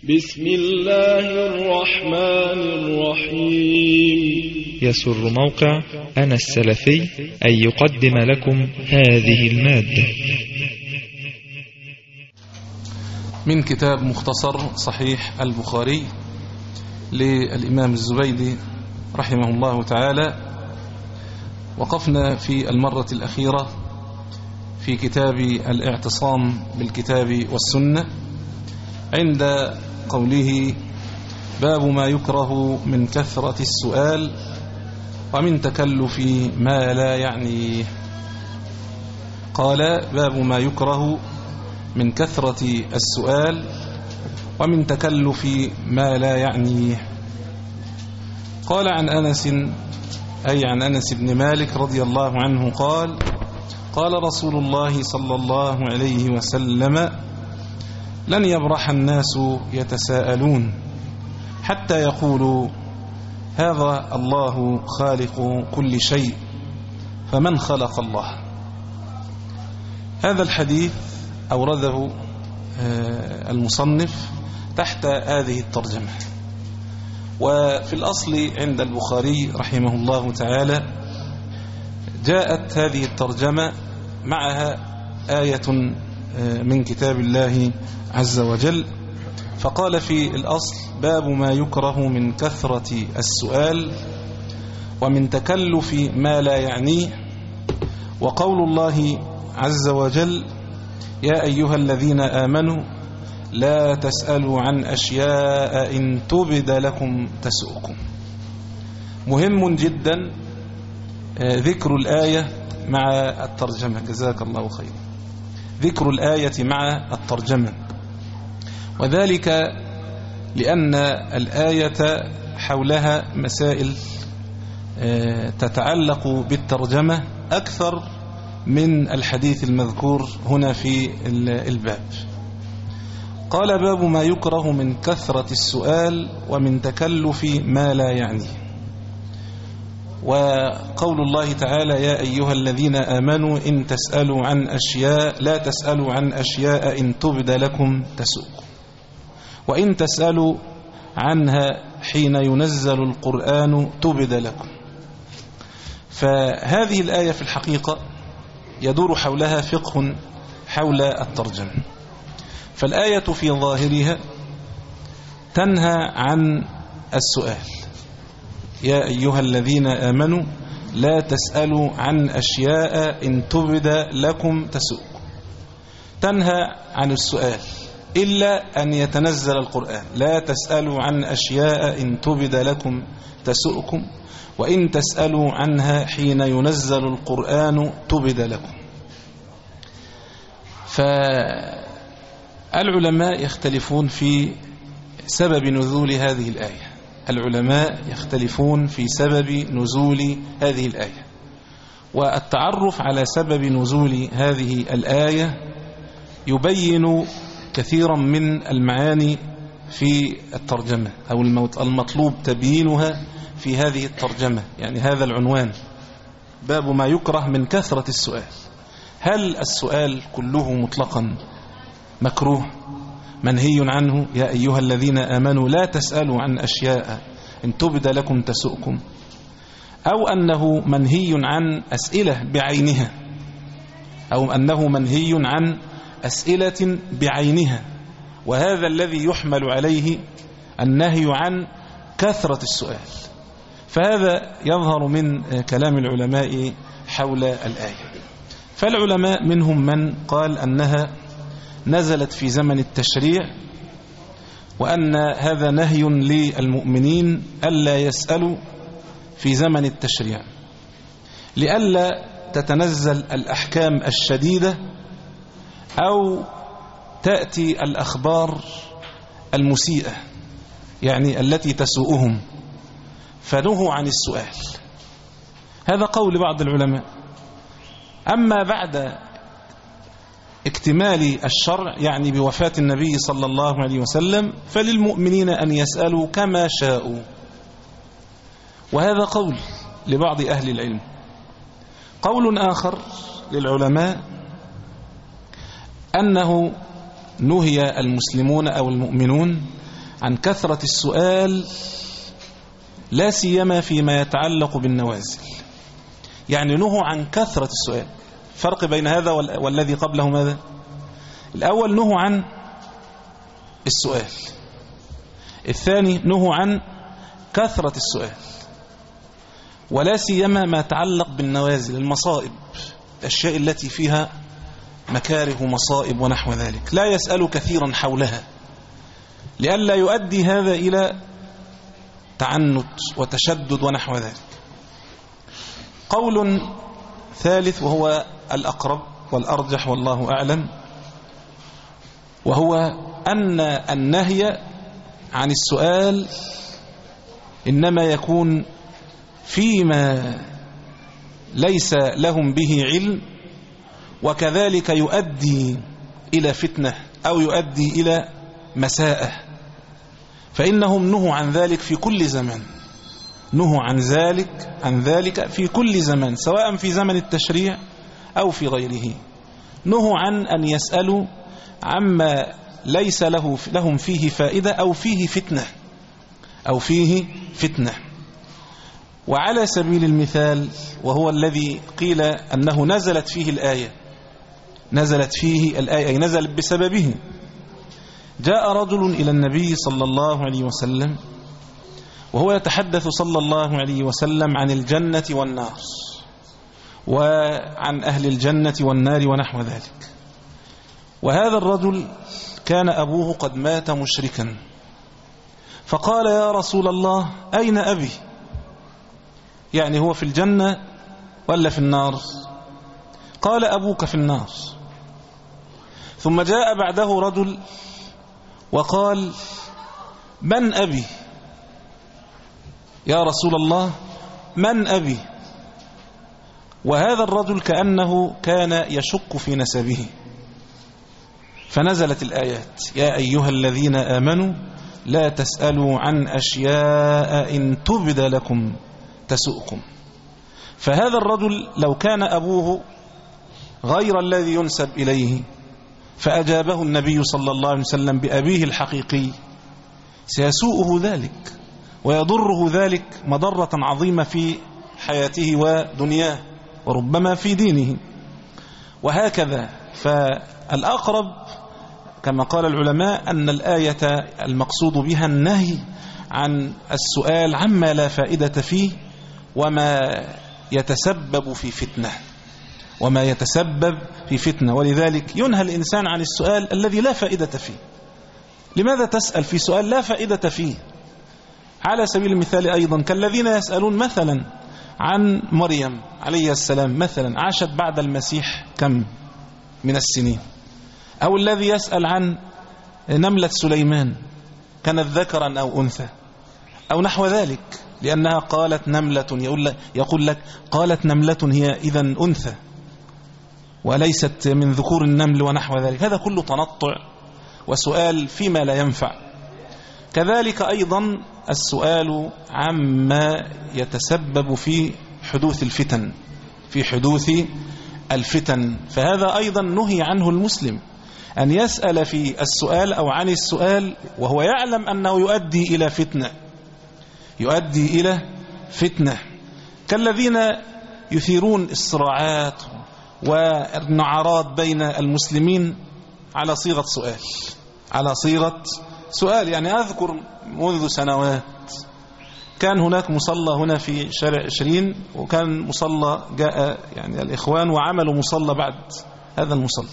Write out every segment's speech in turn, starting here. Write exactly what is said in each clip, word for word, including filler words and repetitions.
بسم الله الرحمن الرحيم. يسر موقع أنا السلفي أن يقدم لكم هذه المادة من كتاب مختصر صحيح البخاري للإمام الزبيدي رحمه الله تعالى. وقفنا في المرة الأخيرة في كتاب الاعتصام بالكتاب والسنة عند قوله: باب ما يكره من كثرة السؤال ومن تكلف ما لا يعنيه. قال: باب ما يكره من كثرة السؤال ومن تكلف ما لا يعنيه. قال عن أنس، أي عن أنس بن مالك رضي الله عنه قال: قال رسول الله صلى الله عليه وسلم: لن يبرح الناس يتساءلون حتى يقولوا هذا الله خالق كل شيء فمن خلق الله. هذا الحديث أورده المصنف تحت هذه الترجمة. وفي الأصل عند البخاري رحمه الله تعالى جاءت هذه الترجمة معها آية من كتاب الله عز وجل، فقال في الأصل: باب ما يكره من كثرة السؤال ومن تكلف ما لا يعنيه. وقول الله عز وجل: يا أيها الذين آمنوا لا تسألوا عن أشياء إن تبد لكم تسؤكم. مهم جدا ذكر الآية مع الترجمة، جزاك الله خير، ذكر الآية مع الترجمة، وذلك لأن الآية حولها مسائل تتعلق بالترجمة أكثر من الحديث المذكور هنا في الباب. قال: باب ما يكره من كثرة السؤال ومن تكلف ما لا يعنيه. وقول الله تعالى: يا أيها الذين آمنوا إن تسألوا عن أشياء لا تسألوا عن أشياء إن تبد لكم تسؤكم وإن تسألوا عنها حين ينزل القرآن تبد لكم. فهذه الآية في الحقيقة يدور حولها فقه حول الترجمة. فالآية في ظاهرها تنهى عن السؤال: يا أيها الذين آمنوا لا تسألوا عن أشياء إن تبد لكم تسؤكم. تنهى عن السؤال إلا أن يتنزل القرآن: لا تسألوا عن أشياء إن تبد لكم تسؤكم وإن تسألوا عنها حين ينزل القرآن تبد لكم. فالعلماء يختلفون في سبب نزول هذه الآية. العلماء يختلفون في سبب نزول هذه الآية، والتعرف على سبب نزول هذه الآية يبين كثيرا من المعاني في الترجمة، أو المطلوب تبيينها في هذه الترجمة. يعني هذا العنوان: باب ما يكره من كثرة السؤال. هل السؤال كله مطلقا مكروه منهي عنه؟ يا أيها الذين آمنوا لا تسألوا عن أشياء إن تبد لكم تسؤكم، أو أنه منهي عن أسئلة بعينها، أو أنه منهي عن أسئلة بعينها، وهذا الذي يحمل عليه النهي عن كثرة السؤال. فهذا يظهر من كلام العلماء حول الآية. فالعلماء منهم من قال أنها نزلت في زمن التشريع، وأن هذا نهي للمؤمنين ألا يسألوا في زمن التشريع لئلا تتنزل الأحكام الشديدة أو تأتي الأخبار المسيئة، يعني التي تسوءهم، فنهوا عن السؤال. هذا قول بعض العلماء. أما بعد اكتمال الشرع، يعني بوفاة النبي صلى الله عليه وسلم، فللمؤمنين أن يسألوا كما شاءوا. وهذا قول لبعض أهل العلم. قول آخر للعلماء أنه نهي المسلمون أو المؤمنون عن كثرة السؤال، لا سيما فيما يتعلق بالنوازل. يعني نهوا عن كثرة السؤال. فرق بين هذا والذي قبله ماذا؟ الأول نهوا عن السؤال، الثاني نهوا عن كثرة السؤال، ولا سيما ما يتعلق بالنوازل، المصائب، الأشياء التي فيها مكاره ومصائب ونحو ذلك، لا يسأل كثيرا حولها لئلا يؤدي هذا إلى تعنت وتشدد ونحو ذلك. قول ثالث وهو الأقرب والأرجح والله أعلم، وهو أن النهي عن السؤال إنما يكون فيما ليس لهم به علم، وكذلك يؤدي إلى فتنة أو يؤدي إلى مساءة، فإنهم نهوا عن ذلك في كل زمان، نهوا عن ذلك عن ذلك في كل زمان، سواء في زمن التشريع أو في غيره. نهوا عن أن يسألوا عما ليس له لهم فيه فائدة أو فيه فتنة أو فيه فتنة. وعلى سبيل المثال، وهو الذي قيل أنه نزلت فيه الآية، نزلت فيه الآية أي نزلت بسببه. جاء رجل إلى النبي صلى الله عليه وسلم وهو يتحدث صلى الله عليه وسلم عن الجنة والنار وعن أهل الجنة والنار ونحو ذلك. وهذا الرجل كان أبوه قد مات مشركا، فقال يا رسول الله أين أبي؟ يعني هو في الجنة ولا في النار؟ قال أبوك في النار. ثم جاء بعده رجل وقال من أبي؟ يا رسول الله من أبي؟ وهذا الرجل كأنه كان يشك في نسبه، فنزلت الآيات يا أيها الذين آمنوا لا تسألوا عن أشياء إن تبد لكم تسؤكم. فهذا الرجل لو كان أبوه غير الذي ينسب إليه فأجابه النبي صلى الله عليه وسلم بأبيه الحقيقي سيسوءه ذلك ويضره ذلك مضرة عظيمة في حياته ودنياه وربما في دينه. وهكذا فالأقرب كما قال العلماء أن الآية المقصود بها النهي عن السؤال عما لا فائدة فيه وما يتسبب في فتنة وما يتسبب في فتنة ولذلك ينهى الإنسان عن السؤال الذي لا فائدة فيه. لماذا تسأل في سؤال لا فائدة فيه؟ على سبيل المثال أيضا كالذين يسألون مثلا عن مريم عليه السلام، مثلا عاشت بعد المسيح كم من السنين، أو الذي يسأل عن نملة سليمان كانت ذكرا أو أنثى أو نحو ذلك، لأنها قالت نملة، يقول لك قالت نملة هي إذن أنثى وليست من ذكور النمل ونحو ذلك. هذا كله تنطع وسؤال فيما لا ينفع. كذلك أيضا السؤال عما يتسبب في حدوث الفتن في حدوث الفتن فهذا أيضا نهي عنه المسلم أن يسأل في السؤال أو عن السؤال وهو يعلم أنه يؤدي إلى فتنة يؤدي إلى فتنة كالذين يثيرون الصراعات والنعرات بين المسلمين على صيغة سؤال على صيغة سؤال. يعني أذكر منذ سنوات كان هناك مصلى هنا في شارع عشرين، وكان مصلى جاء يعني الإخوان وعملوا مصلى بعد هذا المصلى،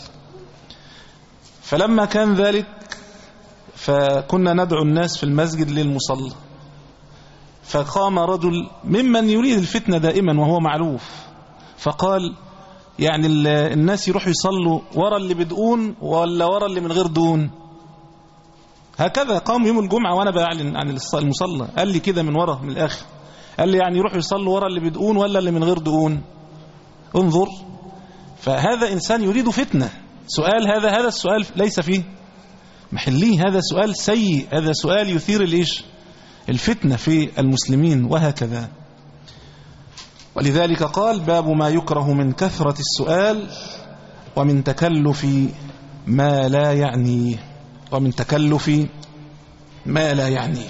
فلما كان ذلك فكنا ندعو الناس في المسجد للمصلى، فقام رجل ممن يريد الفتنة دائما وهو معروف فقال يعني الناس يروحوا يصلوا ورا اللي بدقون ولا ورا اللي من غير دون؟ هكذا قام يوم الجمعة وأنا بعلن عن المصلى، قال لي كده من ورا من الآخر، قال لي يعني يروحوا يصلوا ورا اللي بدقون ولا اللي من غير دقون؟ انظر، فهذا إنسان يريد فتنة. سؤال هذا هذا السؤال ليس فيه محليه، هذا سؤال سيء، هذا سؤال يثير الإيش؟ الفتنة في المسلمين وهكذا. ولذلك قال باب ما يكره من كثرة السؤال ومن تكلف ما لا يعنيه ومن تكلف ما لا يعنيه.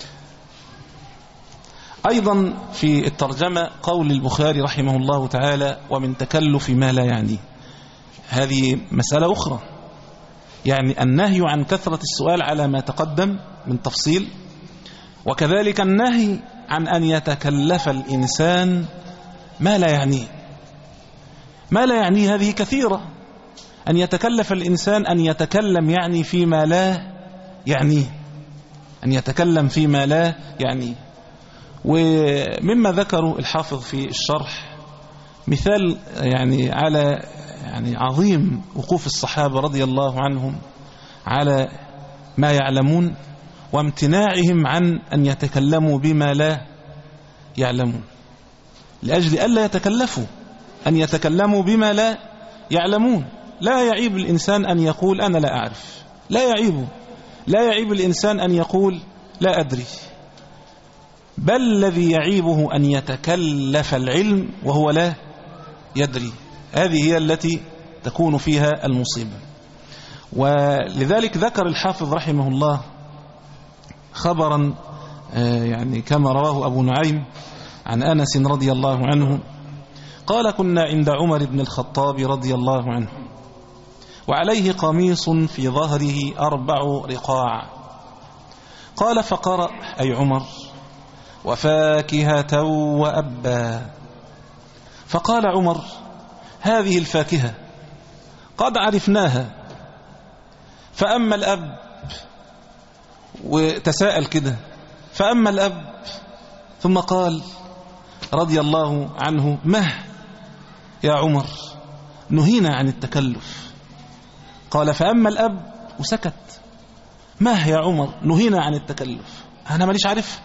أيضا في الترجمة قول البخاري رحمه الله تعالى ومن تكلف ما لا يعنيه، هذه مسألة أخرى، يعني النهي عن كثرة السؤال على ما تقدم من تفصيل، وكذلك النهي عن أن يتكلف الإنسان ما لا يعنيه. ما لا يعنيه هذه كثيرة، أن يتكلف الإنسان أن يتكلم يعني فيما لا يعنيه، أن يتكلم فيما لا يعنيه. ومما ذكروا الحافظ في الشرح مثال يعني على يعني عظيم وقوف الصحابة رضي الله عنهم على ما يعلمون وامتناعهم عن أن يتكلموا بما لا يعلمون، لأجل ألا يتكلفوا أن يتكلموا بما لا يعلمون. لا يعيب الإنسان أن يقول أنا لا أعرف، لا يعيب لا يعيب الإنسان أن يقول لا أدري، بل الذي يعيبه أن يتكلف العلم وهو لا يدري، هذه هي التي تكون فيها المصيبة. ولذلك ذكر الحافظ رحمه الله خبرا يعني كما رواه أبو نعيم عن أنس رضي الله عنه قال كنا عند عمر بن الخطاب رضي الله عنه وعليه قميص في ظهره أربع رقاع، قال فقرأ أي عمر وفاكهة وأبا، فقال عمر هذه الفاكهة قد عرفناها، فأما الأب، وتساءل كده، فأما الأب، ثم قال رضي الله عنه مه يا عمر نهينا عن التكلف، قال فأما الأب وسكت، مه يا عمر نهينا عن التكلف، أنا ماليش عارف.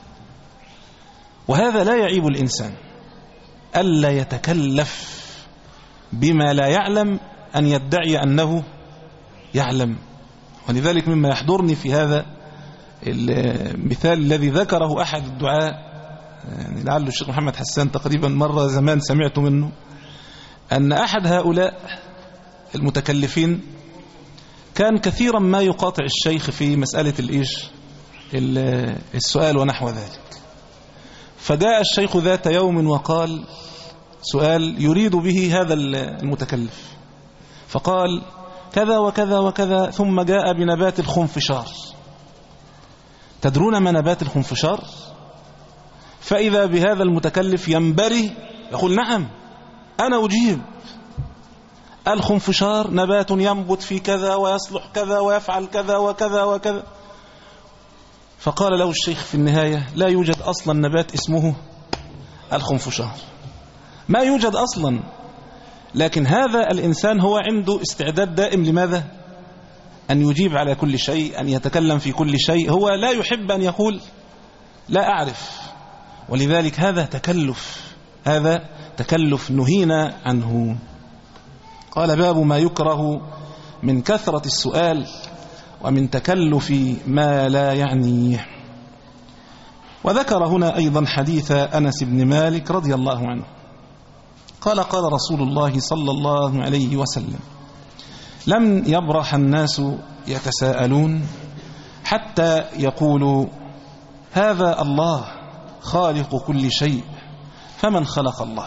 وهذا لا يعيب الإنسان ألا يتكلف بما لا يعلم أن يدعي أنه يعلم. ولذلك مما يحضرني في هذا المثال الذي ذكره أحد الدعاء، يعني لعله الشيخ محمد حسان تقريبا مرة زمان سمعت منه، أن أحد هؤلاء المتكلفين كان كثيرا ما يقاطع الشيخ في مسألة الإيش السؤال ونحو ذلك. فجاء الشيخ ذات يوم وقال سؤال يريد به هذا المتكلف، فقال كذا وكذا وكذا، ثم جاء بنبات الخنفشار. تدرون ما نبات الخنفشار؟ فإذا بهذا المتكلف ينبري يقول نعم أنا أجيب، الخنفشار نبات ينبت في كذا ويصلح كذا ويفعل كذا وكذا وكذا. فقال له الشيخ في النهاية لا يوجد أصلا نبات اسمه الخنفشار، ما يوجد أصلا. لكن هذا الإنسان هو عنده استعداد دائم لماذا؟ أن يجيب على كل شيء، أن يتكلم في كل شيء، هو لا يحب أن يقول لا أعرف. ولذلك هذا تكلف، هذا تكلف نهينا عنه. قال باب ما يكره من كثرة السؤال ومن تكلف ما لا يعنيه. وذكر هنا أيضا حديث أنس بن مالك رضي الله عنه قال قال رسول الله صلى الله عليه وسلم لم يبرح الناس يتساءلون حتى يقولوا هذا الله خالق كل شيء فمن خلق الله.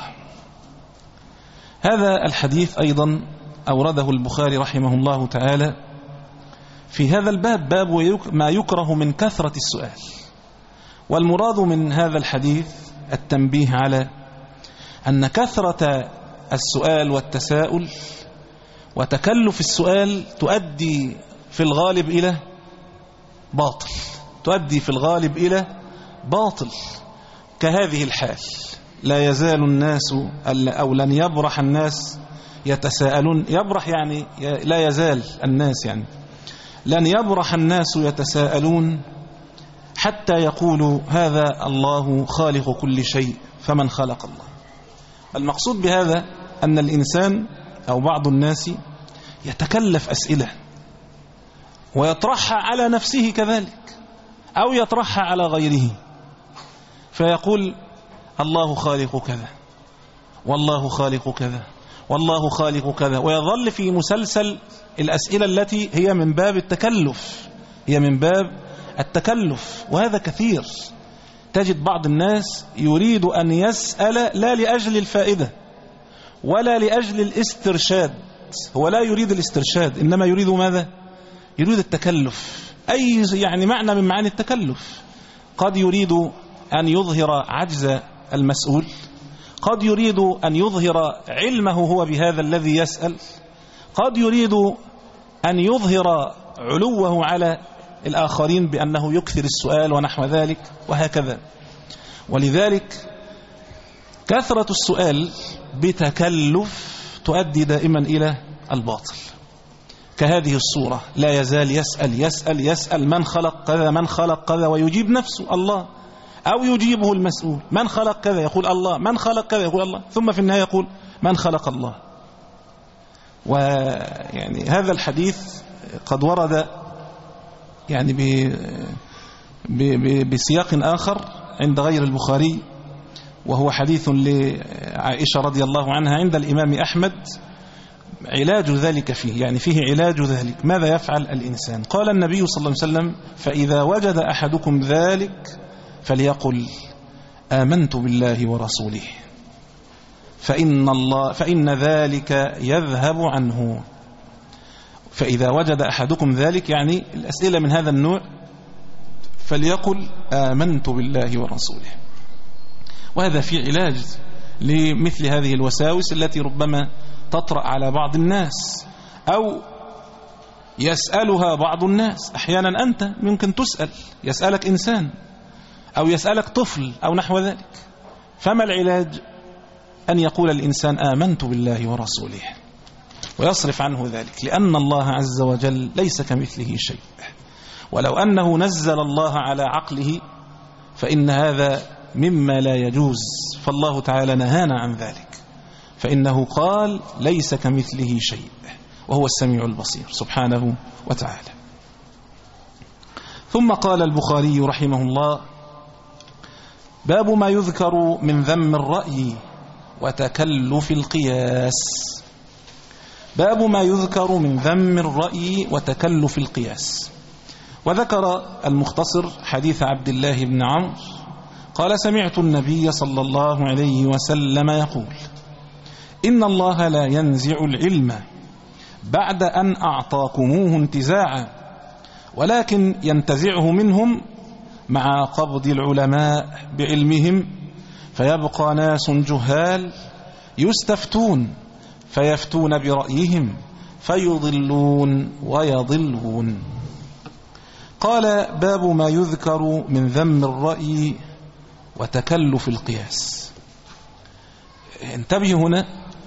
هذا الحديث أيضا أورده البخاري رحمه الله تعالى في هذا الباب، باب ما يكره من كثرة السؤال. والمراد من هذا الحديث التنبيه على أن كثرة السؤال والتساؤل وتكلف السؤال تؤدي في الغالب إلى باطل، تؤدي في الغالب إلى باطل كهذه الحال. لا يزال الناس أو لن يبرح الناس يتساءلون، يبرح يعني لا يزال الناس، يعني لن يبرح الناس يتساءلون حتى يقولوا هذا الله خالق كل شيء فمن خلق الله. المقصود بهذا أن الإنسان أو بعض الناس يتكلف أسئلة ويطرحها على نفسه كذلك أو يطرحها على غيره، فيقول الله خالق كذا والله خالق كذا والله خالق كذا، ويظل في مسلسل الأسئلة التي هي من باب التكلف، هي من باب التكلف، وهذا كثير. تجد بعض الناس يريد أن يسأل لا لأجل الفائدة ولا لأجل الاسترشاد، هو لا يريد الاسترشاد إنما يريد ماذا؟ يريد التكلف. أي يعني معنى من معاني التكلف. قد يريد أن يظهر عجز المسؤول، قد يريد أن يظهر علمه هو بهذا الذي يسأل، قد يريد أن يظهر علوه على الآخرين بأنه يكثر السؤال ونحو ذلك وهكذا. ولذلك كثرة السؤال بتكلف تؤدي دائما إلى الباطل. كهذه الصورة، لا يزال يسأل يسأل يسأل من خلق كذا من خلق كذا، ويجيب نفسه الله، أو يجيبه المسؤول من خلق كذا يقول الله، من خلق كذا يقول الله، ثم في النهاية يقول من خلق الله. ويعني هذا الحديث قد ورد يعني ب ب بسياق آخر عند غير البخاري، وهو حديث لعائشة رضي الله عنها عند الإمام أحمد، علاج ذلك فيه، يعني فيه علاج ذلك. ماذا يفعل الإنسان؟ قال النبي صلى الله عليه وسلم: فإذا وجد أحدكم ذلك فليقل آمنت بالله ورسوله فإن, الله فإن ذلك يذهب عنه. فإذا وجد أحدكم ذلك يعني الأسئلة من هذا النوع فليقل آمنت بالله ورسوله. وهذا في علاج لمثل هذه الوساوس التي ربما تطرأ على بعض الناس أو يسألها بعض الناس. أحيانا أنت ممكن تسأل، يسألك إنسان أو يسألك طفل أو نحو ذلك. فما العلاج؟ أن يقول الإنسان آمنت بالله ورسوله ويصرف عنه ذلك، لأن الله عز وجل ليس كمثله شيء، ولو أنه نزل الله على عقله فإن هذا مما لا يجوز، فالله تعالى نهانا عن ذلك، فإنه قال ليس كمثله شيء وهو السميع البصير سبحانه وتعالى. ثم قال البخاري رحمه الله: باب ما يذكر من ذم الرأي وتكلف القياس. باب ما يذكر من ذم الرأي وتكلف القياس. وذكر المختصر حديث عبد الله بن عمرو قال: سمعت النبي صلى الله عليه وسلم يقول: إن الله لا ينزع العلم بعد أن أعطاكموه انتزاعا، ولكن ينتزعه منهم مع قبض العلماء بعلمهم، فيبقى ناس جهال يستفتون فيفتون برأيهم فيضلون ويضلون. قال: باب ما يذكر من ذم الرأي وتكلف القياس. انتبه هنا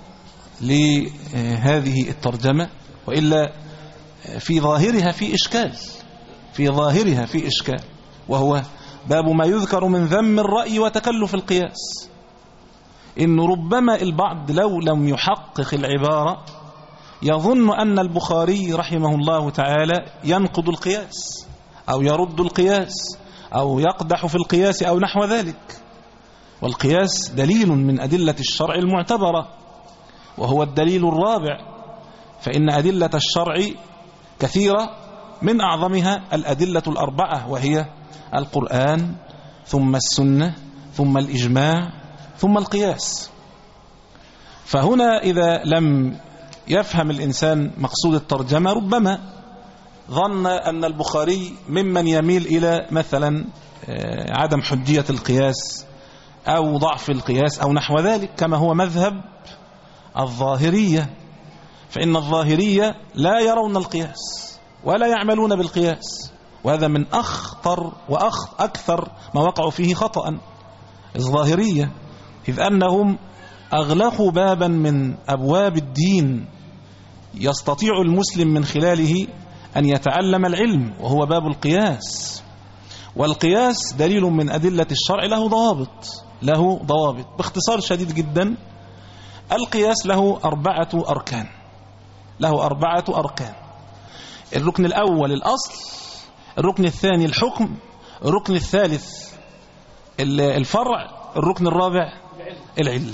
لهذه الترجمة، وإلا في ظاهرها في إشكال في ظاهرها في إشكال وهو باب ما يذكر من ذم الرأي وتكلف القياس. إن ربما البعض لو لم يحقق العبارة يظن أن البخاري رحمه الله تعالى ينقض القياس أو يرد القياس أو يقدح في القياس أو نحو ذلك. والقياس دليل من أدلة الشرع المعتبرة، وهو الدليل الرابع، فإن أدلة الشرع كثيرة، من أعظمها الأدلة الأربعة، وهي القرآن ثم السنة ثم الإجماع ثم القياس. فهنا إذا لم يفهم الإنسان مقصود الترجمة ربما ظن أن البخاري ممن يميل إلى مثلا عدم حجية القياس أو ضعف القياس أو نحو ذلك، كما هو مذهب الظاهرية. فإن الظاهرية لا يرون القياس ولا يعملون بالقياس، وهذا من أخطر وأكثر ما وقعوا فيه خطأ الظاهرية، إذ أنهم أغلقوا بابا من أبواب الدين يستطيع المسلم من خلاله أن يتعلم العلم، وهو باب القياس. والقياس دليل من أدلة الشرع له ضوابط له ضوابط باختصار شديد جدا، القياس له أربعة أركان له أربعة أركان الركن الأول الأصل، الركن الثاني الحكم، الركن الثالث الفرع، الركن الرابع العلة.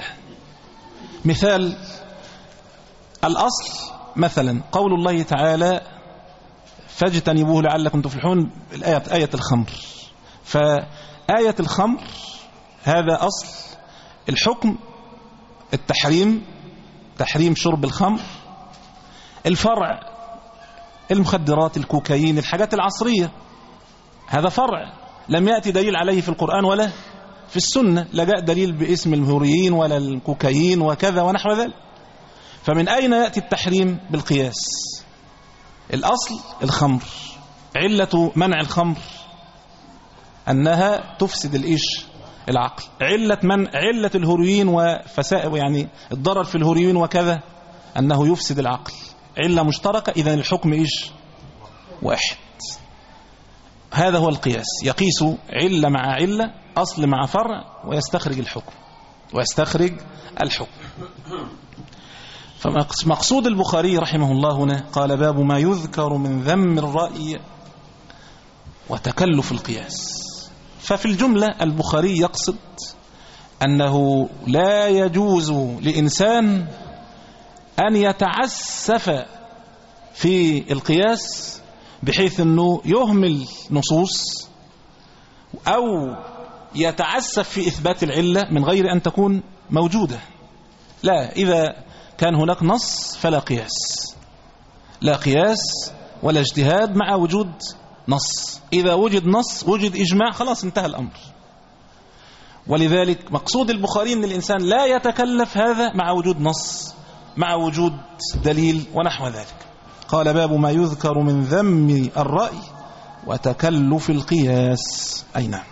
مثال الأصل مثلا قول الله تعالى: فاجتنبوه لعلكم تفلحون، الآية آية الخمر. فآية الخمر هذا أصل الحكم التحريم، تحريم شرب الخمر. الفرع المخدرات، الكوكايين، الحاجات العصرية، هذا فرع لم يأتي دليل عليه في القرآن ولا في السنة، لا جاء دليل باسم الهوريين ولا الكوكايين وكذا ونحو ذلك. فمن أين يأتي التحريم؟ بالقياس. الأصل الخمر، علة منع الخمر أنها تفسد الإيش؟ العقل. علة من علة الهوريين وفساد يعني الضرر في الهوريين وكذا أنه يفسد العقل، علة مشتركة، إذن الحكم إيش؟ واحد. هذا هو القياس، يقيس علة مع علة، أصل مع فرع، ويستخرج الحكم ويستخرج الحكم. فمقصود البخاري رحمه الله هنا قال باب ما يذكر من ذم الرأي وتكلف القياس. ففي الجملة البخاري يقصد أنه لا يجوز لإنسان أن يتعسف في القياس بحيث أنه يهمل نصوص أو يتعسف في إثبات العلة من غير أن تكون موجودة. لا، إذا كان هناك نص فلا قياس، لا قياس ولا اجتهاد مع وجود نص. إذا وجد نص وجد إجماع، خلاص انتهى الأمر. ولذلك مقصود البخاري أن الإنسان لا يتكلف هذا مع وجود نص، مع وجود دليل ونحو ذلك. قال باب ما يذكر من ذم الرأي وتكلف القياس. أي نعم.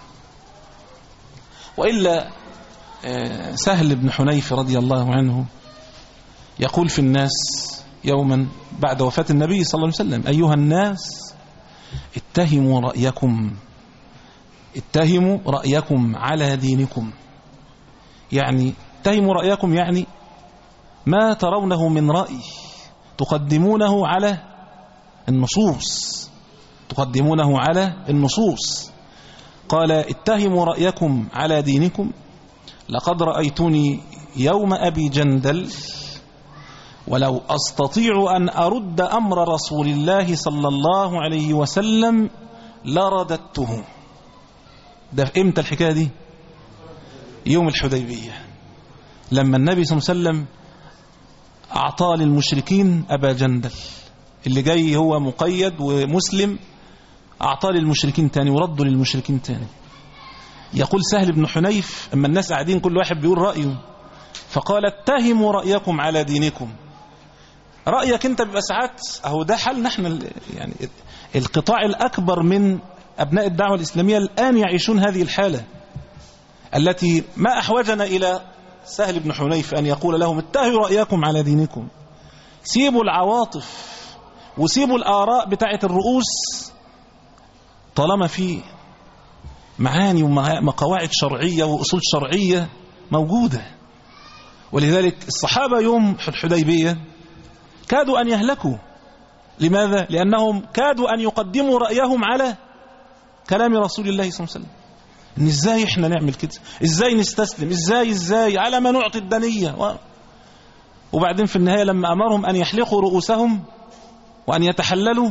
وإلا سهل بن حنيف رضي الله عنه يقول في الناس يوما بعد وفاة النبي صلى الله عليه وسلم: أيها الناس اتهموا رأيكم اتهموا رأيكم على دينكم. يعني اتهموا رأيكم يعني ما ترونه من رأي تقدمونه على النصوص تقدمونه على النصوص. قال: اتهموا رأيكم على دينكم، لقد رأيتني يوم أبي جندل ولو أستطيع أن أرد أمر رسول الله صلى الله عليه وسلم لرددته. ده في إمتى الحكاية دي؟ يوم الحديبية، لما النبي صلى الله عليه وسلم أعطى للمشركين أبا جندل، اللي جاي هو مقيد ومسلم، أعطى للمشركين تاني وردوا للمشركين تاني. يقول سهل بن حنيف: أما الناس قاعدين كل واحد بيقول رأيه، فقال: اتهموا رأيكم على دينكم. رأيك انت بيبقى ساعات، اهو ده حال نحن يعني القطاع الأكبر من أبناء الدعوة الإسلامية الآن يعيشون هذه الحالة التي ما أحوجنا إلى سهل بن حنيف أن يقول لهم اتهموا رأيكم على دينكم. سيبوا العواطف وسيبوا الآراء بتاعة الرؤوس طالما في معاني وقواعد شرعية وأصول شرعية موجودة. ولذلك الصحابة يوم الحديبية كادوا أن يهلكوا. لماذا؟ لأنهم كادوا أن يقدموا رأيهم على كلام رسول الله صلى الله عليه وسلم. إن إزاي إحنا نعمل كده؟ إزاي نستسلم؟ إزاي إزاي على ما نعطي الدنية و... وبعدين في النهاية لما أمرهم أن يحلقوا رؤوسهم وأن يتحللوا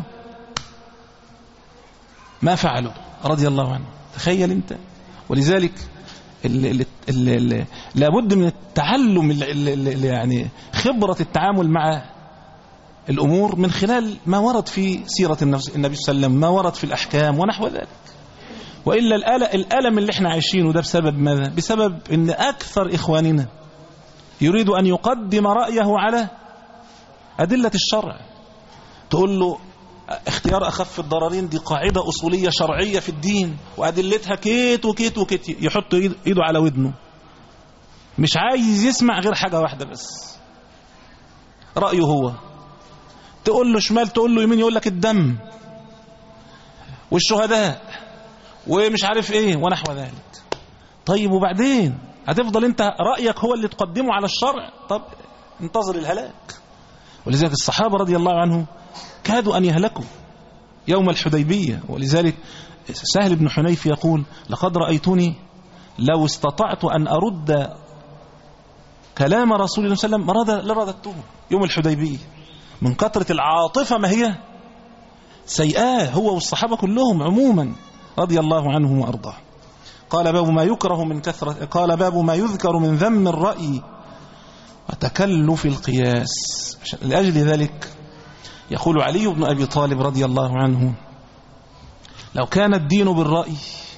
ما فعلوا رضي الله عنه. تخيل أنت. ولذلك ال ال ال ال لابد من التعلم ال ال ال يعني خبرة التعامل مع الأمور من خلال ما ورد في سيرة النبي صلى الله عليه وسلم، ما ورد في الأحكام ونحو ذلك. وإلا الألم اللي احنا عايشينه ده بسبب ماذا؟ بسبب أن أكثر إخواننا يريد أن يقدم رأيه على أدلة الشرع. تقول له اختيار أخف الضررين دي قاعدة أصولية شرعية في الدين وأدلتها كيت وكيت وكيت، يحط إيده على ودنه، مش عايز يسمع غير حاجة واحدة بس، رأيه هو. تقول له شمال تقول له يمين يقول لك الدم والشهداء ومش عارف ايه ونحو ذلك. طيب وبعدين هتفضل انت رأيك هو اللي تقدمه على الشرع؟ طب انتظر الهلاك. ولذلك الصحابة رضي الله عنهم كادوا أن يهلكوا يوم الحديبية. ولذلك سهل بن حنيف يقول: لقد رأيتني لو استطعت أن أرد كلام رسول الله صلى الله عليه وسلم لرددته يوم الحديبية، من كثرة العاطفة ما هي سيئاه هو والصحابة كلهم عموما رضي الله عنهم وأرضاه. قال باب ما يكره من كثرة قال باب ما يذكر من ذم الرأي وتكلف القياس. لأجل ذلك يقول علي بن أبي طالب رضي الله عنه: لو كان الدين بالرأي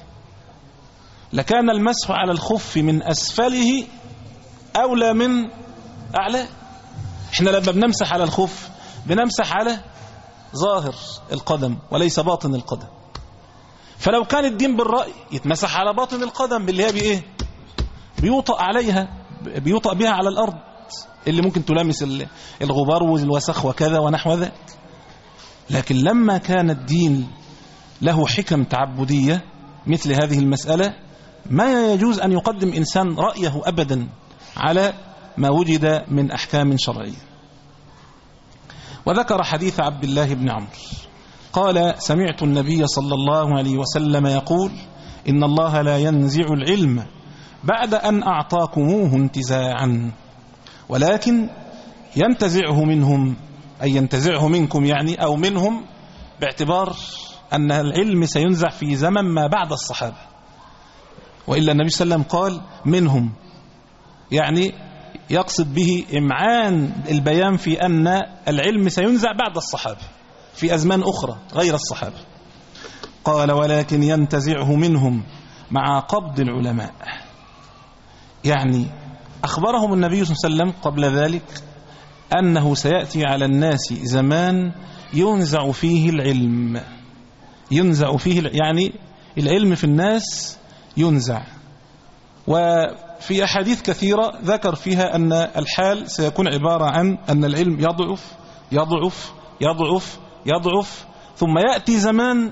لكان المسح على الخف من أسفله أولى من أعلى. احنا لما بنمسح على الخف بنمسح على ظاهر القدم وليس باطن القدم، فلو كان الدين بالرأي يتمسح على باطن القدم باللي هي بإيه؟ بيوطأ عليها، بيوطأ بها على الأرض اللي ممكن تلامس الغبار والوسخ وكذا ونحو ذلك. لكن لما كان الدين له حكم تعبدية مثل هذه المسألة ما يجوز أن يقدم إنسان رأيه أبدا على ما وجد من أحكام شرعية. وذكر حديث عبد الله بن عمرو قال: سمعت النبي صلى الله عليه وسلم يقول: إن الله لا ينزع العلم بعد أن أعطاكموه انتزاعا، ولكن ينتزعه منهم، أي ينتزعه منكم يعني، أو منهم، باعتبار أن العلم سينزع في زمن ما بعد الصحابة. وإلا النبي صلى الله عليه وسلم قال منهم، يعني يقصد به إمعان البيان في أن العلم سينزع بعد الصحابة في أزمان أخرى غير الصحابة. قال: ولكن ينتزعه منهم مع قبض العلماء. يعني أخبرهم النبي صلى الله عليه وسلم قبل ذلك أنه سيأتي على الناس زمان ينزع فيه العلم، ينزع فيه يعني العلم في الناس ينزع. وفي أحاديث كثيرة ذكر فيها أن الحال سيكون عبارة عن أن العلم يضعف يضعف يضعف يضعف ثم يأتي زمان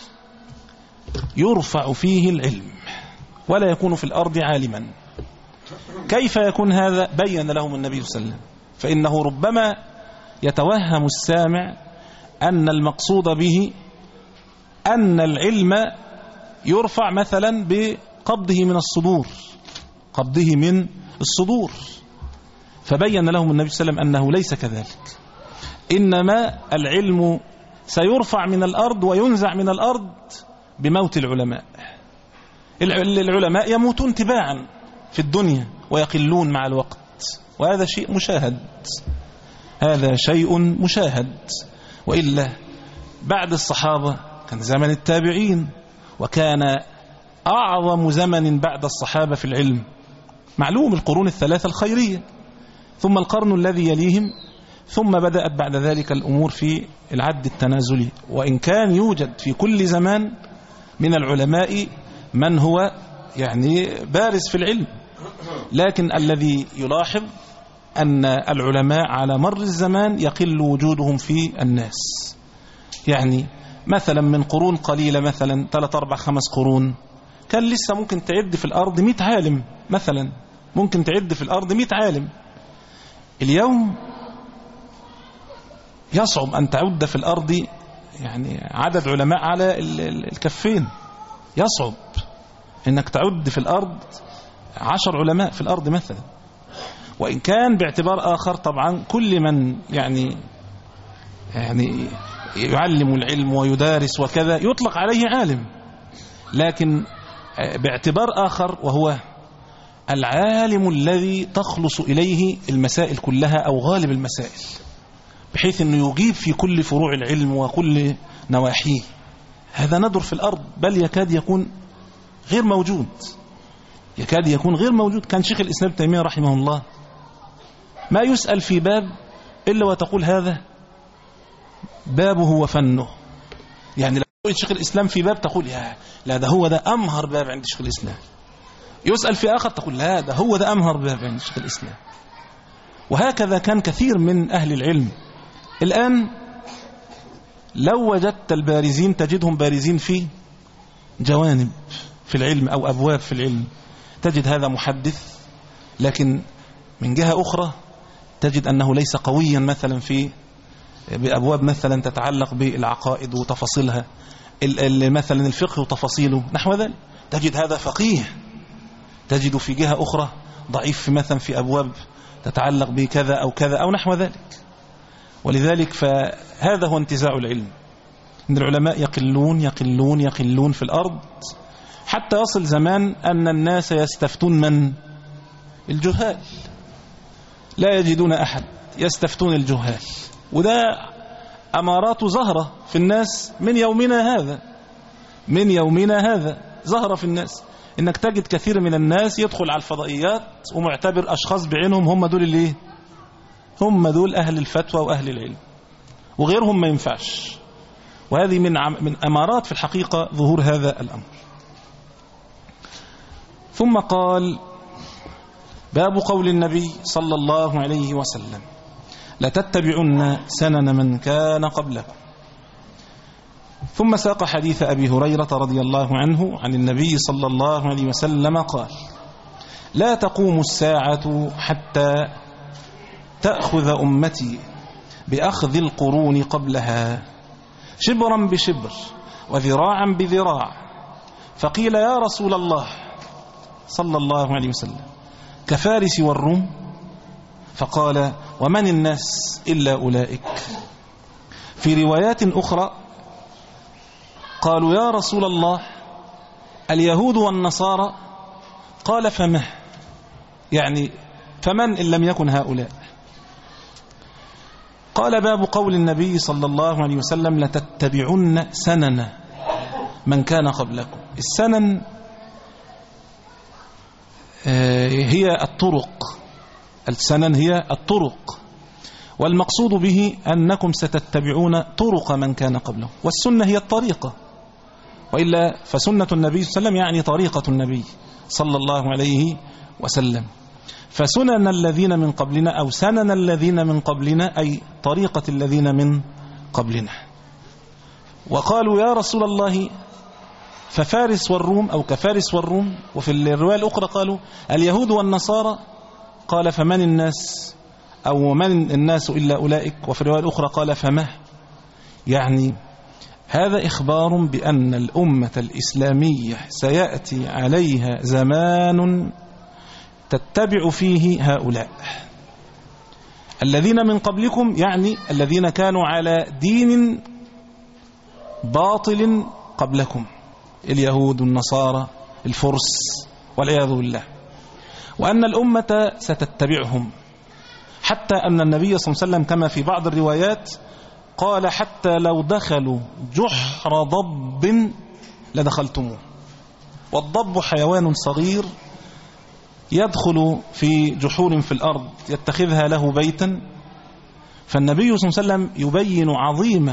يرفع فيه العلم ولا يكون في الأرض عالما. كيف يكون هذا؟ بين لهم النبي صلى الله عليه وسلم. فإنه ربما يتوهم السامع أن المقصود به أن العلم يرفع مثلا بقبضه من الصدور، قبضه من الصدور. فبين لهم النبي صلى الله عليه وسلم أنه ليس كذلك، إنما العلم سيرفع من الأرض وينزع من الأرض بموت العلماء. العلماء يموتون تباعا في الدنيا ويقلون مع الوقت، وهذا شيء مشاهد، هذا شيء مشاهد. وإلا بعد الصحابة كان زمن التابعين، وكان أعظم زمن بعد الصحابة في العلم معلوم القرون الثلاثة الخيرية، ثم القرن الذي يليهم، ثم بدأت بعد ذلك الأمور في العد التنازلي. وإن كان يوجد في كل زمان من العلماء من هو يعني بارز في العلم، لكن الذي يلاحظ أن العلماء على مر الزمان يقل وجودهم في الناس. يعني مثلا من قرون قليلة، مثلا ثلاث أربع خمس قرون، كان لسه ممكن تعد في الأرض مئة عالم، مثلا ممكن تعد في الأرض مئة عالم. اليوم يصعب أن تعد في الأرض يعني عدد علماء على الكفين، يصعب أنك تعد في الأرض عشر علماء في الأرض مثلا. وإن كان باعتبار آخر طبعا كل من يعني يعني يعلم العلم ويدارس وكذا يطلق عليه عالم، لكن باعتبار آخر وهو العالم الذي تخلص إليه المسائل كلها أو غالب المسائل، بحيث أنه يجيب في كل فروع العلم وكل نواحيه. هذا ندر في الأرض، بل يكاد يكون غير موجود، يكاد يكون غير موجود. كان شيخ الإسلام ابن تيمية رحمه الله ما يسأل في باب إلا وتقول هذا بابه وفنه. يعني لو شيخ الإسلام في باب تقول يا لا ده هو ده أمهر باب عند شيخ الإسلام، يسأل في آخر تقول لا ده هو ده أمهر باب عند شيخ الإسلام. وهكذا كان كثير من أهل العلم. الآن لو وجدت البارزين تجدهم بارزين في جوانب في العلم أو أبواب في العلم، تجد هذا محدث، لكن من جهة أخرى تجد أنه ليس قويا مثلا في بأبواب مثلا تتعلق بالعقائد وتفاصيلها، مثلا الفقه وتفاصيله نحو ذلك. تجد هذا فقيه، تجد في جهة أخرى ضعيف مثلا في أبواب تتعلق بكذا أو كذا أو نحو ذلك. ولذلك فهذا هو انتزاع العلم. إن العلماء يقلون يقلون يقلون في الأرض، حتى يصل زمان أن الناس يستفتون من؟ الجهال، لا يجدون أحد يستفتون الجهال. وده أمارات ظهرة في الناس من يومنا هذا، من يومنا هذا ظهر في الناس، إنك تجد كثير من الناس يدخل على الفضائيات ومعتبر أشخاص بعينهم هم دول اللي هم دول أهل الفتوى وأهل العلم، وغيرهم ما ينفعش. وهذه من من أمارات في الحقيقة ظهور هذا الأمر. ثم قال: باب قول النبي صلى الله عليه وسلم: لتتبعن سنن من كان قبلكم. ثم ساق حديث أبي هريرة رضي الله عنه عن النبي صلى الله عليه وسلم قال: لا تقوم الساعة حتى تأخذ أمتي بأخذ القرون قبلها شبرا بشبر وذراعا بذراع. فقيل: يا رسول الله صلى الله عليه وسلم كفارس والروم؟ فقال: ومن الناس إلا أولئك. في روايات أخرى قالوا: يا رسول الله اليهود والنصارى؟ قال: فمه، يعني فمن إن لم يكن هؤلاء؟ قال: باب قول النبي صلى الله عليه وسلم: لتتبعن سنن من كان قبلكم. السنن هي الطرق، السنن هي الطرق، والمقصود به أنكم ستتبعون طرق من كان قبله، والسنة هي الطريقة، وإلا فسنة النبي صلى الله عليه وسلم يعني طريقة النبي صلى الله عليه وسلم. فسنن الذين من قبلنا أو سنن الذين من قبلنا أي طريقة الذين من قبلنا. وقالوا: يا رسول الله ففارس والروم أو كفارس والروم. وفي الرواية الأخرى قالوا: اليهود والنصارى؟ قال: فمن الناس أو من الناس إلا أولئك. وفي الرواية الأخرى قال: فمه، يعني هذا إخبار بأن الأمة الإسلامية سيأتي عليها زمان تتبع فيه هؤلاء الذين من قبلكم، يعني الذين كانوا على دين باطل قبلكم، اليهود والنصارى الفرس والعياذ بالله، وأن الأمة ستتبعهم، حتى أن النبي صلى الله عليه وسلم كما في بعض الروايات قال: حتى لو دخلوا جحر ضب لدخلتموه. والضب حيوان صغير يدخل في جحور في الأرض يتخذها له بيتا. فالنبي صلى الله عليه وسلم يبين عظيم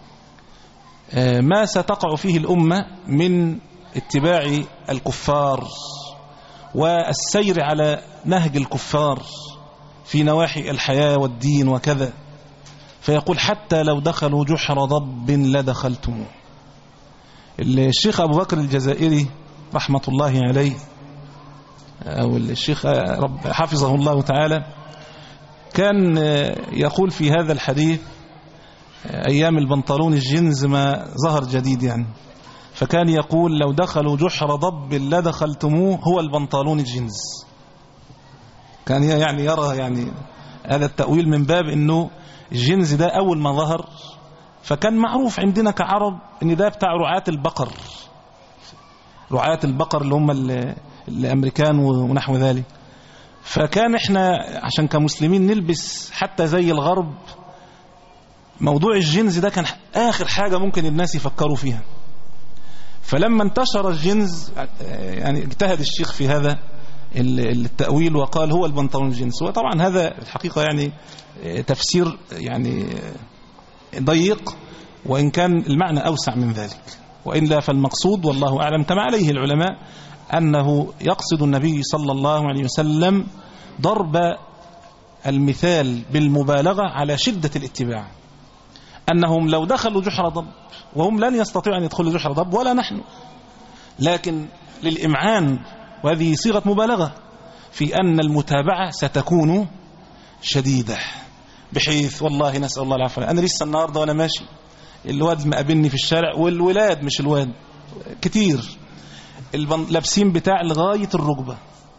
ما ستقع فيه الأمة من اتباع الكفار والسير على نهج الكفار في نواحي الحياة والدين وكذا، فيقول: حتى لو دخلوا جحر ضب لدخلتموه. الشيخ أبو بكر الجزائري رحمة الله عليه أو الشيخ رب حفظه الله تعالى كان يقول في هذا الحديث أيام البنطلون الجنز ما ظهر جديد يعني، فكان يقول: لو دخلوا جحر ضب لدخلتموه هو البنطلون الجنز. كان يعني يرى يعني هذا التأويل من باب أنه الجنز ده أول ما ظهر فكان معروف عندنا كعرب أن ده بتاع رعاة البقر، رعاة البقر اللي هم الأمريكان ونحو ذلك. فكان احنا عشان كمسلمين نلبس حتى زي الغرب، موضوع الجنز ده كان آخر حاجة ممكن الناس يفكروا فيها. فلما انتشر الجنز يعني اجتهد الشيخ في هذا التأويل وقال هو البنطلون الجنس. وطبعا هذا الحقيقة يعني تفسير يعني ضيق، وإن كان المعنى أوسع من ذلك، وإلا فالمقصود والله أعلم كما عليه العلماء أنه يقصد النبي صلى الله عليه وسلم ضرب المثال بالمبالغة على شدة الاتباع، أنهم لو دخلوا جحر ضب، وهم لن يستطيعوا أن يدخلوا جحر ضب ولا نحن، لكن للإمعان، وهذه صيغة مبالغة في أن المتابعة ستكون شديدة، بحيث والله نسأل الله العافية. أنا لسه النهاردة وأنا ماشي الواد مقابلني في الشارع، والولاد مش الواد كتير لابسين بتاع لغاية الركبة.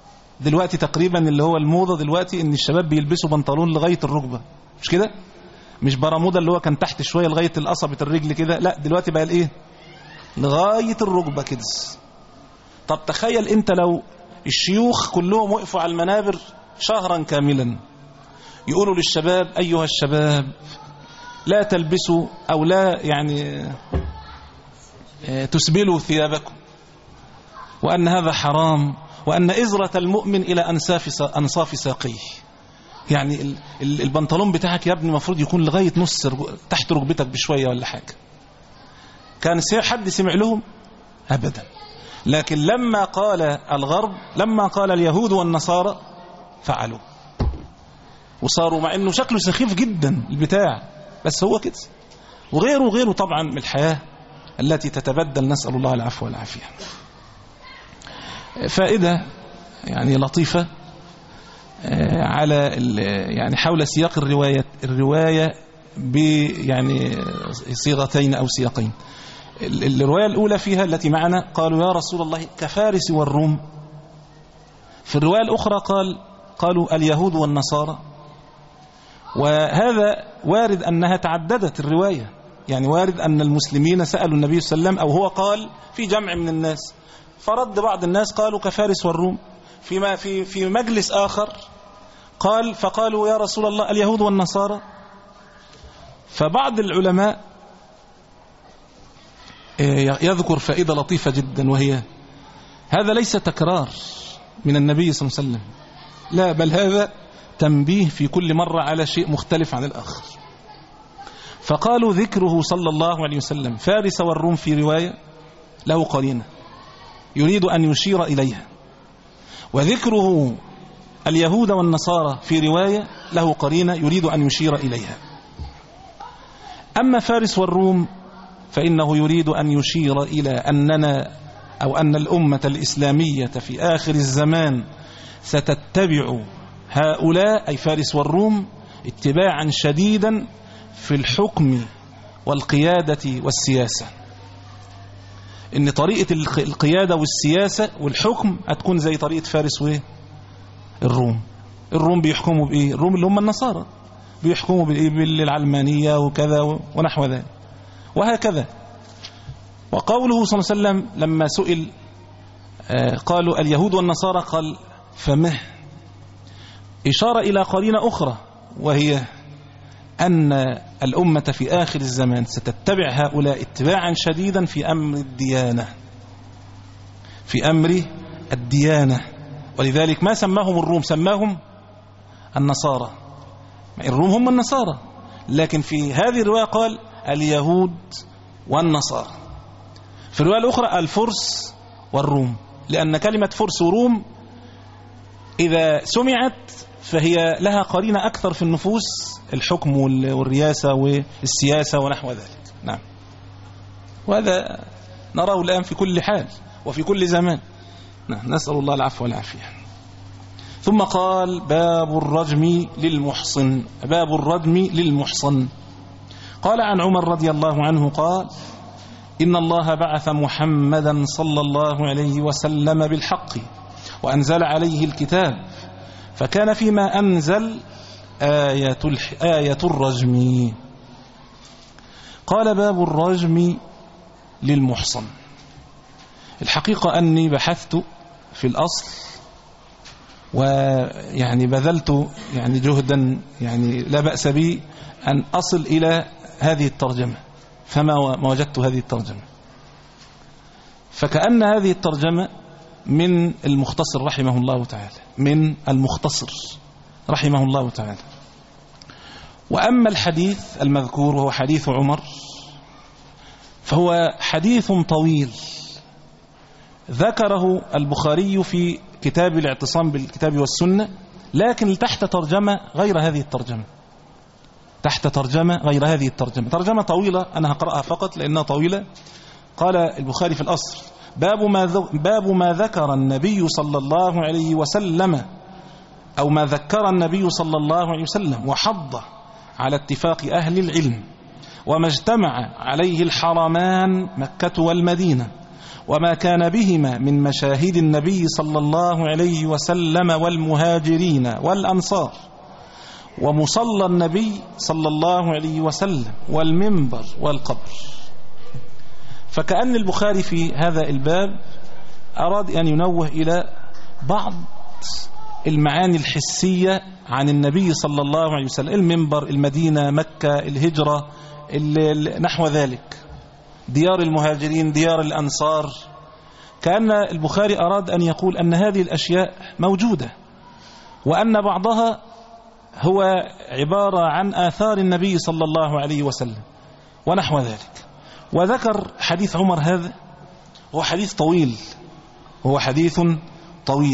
دلوقتي تقريبا اللي هو الموضة دلوقتي ان الشباب بيلبسوا بنطلون لغاية الركبة، مش كده؟ مش برمودا اللي هو كان تحت شوية لغاية القصبة الرجل كده، لا دلوقتي بقى الايه لغاية الركبة كده. طب تخيل انت لو الشيوخ كلهم وقفوا على المنابر شهرا كاملا يقولوا للشباب ايها الشباب لا تلبسوا او لا يعني تسبلوا ثيابكم، وان هذا حرام، وان ازرة المؤمن الى انصاف انصاف ساقيه. يعني البنطلون بتاعك يا ابني المفروض يكون لغاية نص تحت ركبتك بشوية ولا حاجة. كان حد سمع لهم؟ أبدا. لكن لما قال الغرب، لما قال اليهود والنصارى فعلوا وصاروا، مع انه شكله سخيف جدا البتاع، بس هو كده. وغيره وغيره طبعا من الحياة التي تتبدل، نسأل الله العفو والعافية. فائدة يعني لطيفة على يعني حول سياق الرواية الرواية ب يعني صيغتين أو سياقين. الرواية الأولى فيها التي معنا قالوا يا رسول الله كفارس والروم. في الرواية الأخرى قال قالوا اليهود والنصارى. وهذا وارد أنها تعددت الرواية، يعني وارد أن المسلمين سألوا النبي صلى الله عليه وسلم، أو هو قال في جمع من الناس، فرد بعض الناس قالوا كفارس والروم. فيما في في مجلس آخر قال فقالوا يا رسول الله اليهود والنصارى. فبعض العلماء يذكر فائدة لطيفة جدا، وهي هذا ليس تكرار من النبي صلى الله عليه وسلم، لا بل هذا تنبيه في كل مرة على شيء مختلف عن الآخر. فقالوا ذكره صلى الله عليه وسلم فارس والروم في رواية له قرينة يريد أن يشير إليها، وذكره اليهود والنصارى في رواية له قرينة يريد أن يشير إليها. أما فارس والروم فإنه يريد أن يشير إلى أننا أو أن الأمة الإسلامية في آخر الزمان ستتبع هؤلاء أي فارس والروم اتباعا شديدا في الحكم والقيادة والسياسة. إن طريقة القيادة والسياسة والحكم هتكون زي طريقة فارس والروم. الروم بيحكموا بإيه؟ الروم اللي هم النصارى بيحكموا بالإيه؟ بالعلمانية وكذا ونحو ذلك وهكذا. وقوله صلى الله عليه وسلم لما سئل قالوا اليهود والنصارى قال فمه، إشارة إلى قرينة أخرى، وهي أن الأمة في آخر الزمان ستتبع هؤلاء اتباعا شديدا في أمر الديانة في أمر الديانة ولذلك ما سماهم الروم، سماهم النصارى. الروم هم النصارى، لكن في هذه الرواية قال اليهود والنصارى. في الرواية الأخرى الفرس والروم، لأن كلمة فرس وروم إذا سمعت فهي لها قرينة أكثر في النفوس، الحكم والرياسة والسياسة ونحو ذلك. نعم، وهذا نراه الآن في كل حال وفي كل زمان. نعم، نسأل الله العفو والعافية. ثم قال باب الرجم للمحصن. باب الرجم للمحصن. قال عن عمر رضي الله عنه قال إن الله بعث محمدا صلى الله عليه وسلم بالحق وأنزل عليه الكتاب، فكان فيما أنزل آية, آية الرجم. قال باب الرجم للمحصن. الحقيقة أني بحثت في الأصل ويعني بذلت يعني جهدا يعني لا بأس بي أن أصل إلى هذه الترجمة، فما ما وجدت هذه الترجمة. فكأن هذه الترجمة من المختصر رحمه الله تعالى، من المختصر رحمه الله تعالى. وأما الحديث المذكور وهو حديث عمر فهو حديث طويل ذكره البخاري في كتاب الاعتصام بالكتاب والسنة، لكن تحت ترجمة غير هذه الترجمة، تحت ترجمة غير هذه الترجمة، ترجمة طويلة أنا هقرأها فقط لأنها طويلة. قال البخاري في الأصل باب ما, باب ما ذكر النبي صلى الله عليه وسلم أو ما ذكر النبي صلى الله عليه وسلم وحض على اتفاق أهل العلم وما اجتمع عليه الحرمان مكة والمدينة وما كان بهما من مشاهد النبي صلى الله عليه وسلم والمهاجرين والأنصار ومصلى النبي صلى الله عليه وسلم والمنبر والقبر. فكأن البخاري في هذا الباب أراد أن ينوه إلى بعض المعاني الحسية عن النبي صلى الله عليه وسلم، المنبر، المدينة، مكة، الهجرة، نحو ذلك، ديار المهاجرين، ديار الأنصار. كأن البخاري أراد أن يقول أن هذه الأشياء موجودة، وأن بعضها هو عبارة عن آثار النبي صلى الله عليه وسلم ونحو ذلك. وذكر حديث عمر هذا، هو حديث طويل، هو حديث طويل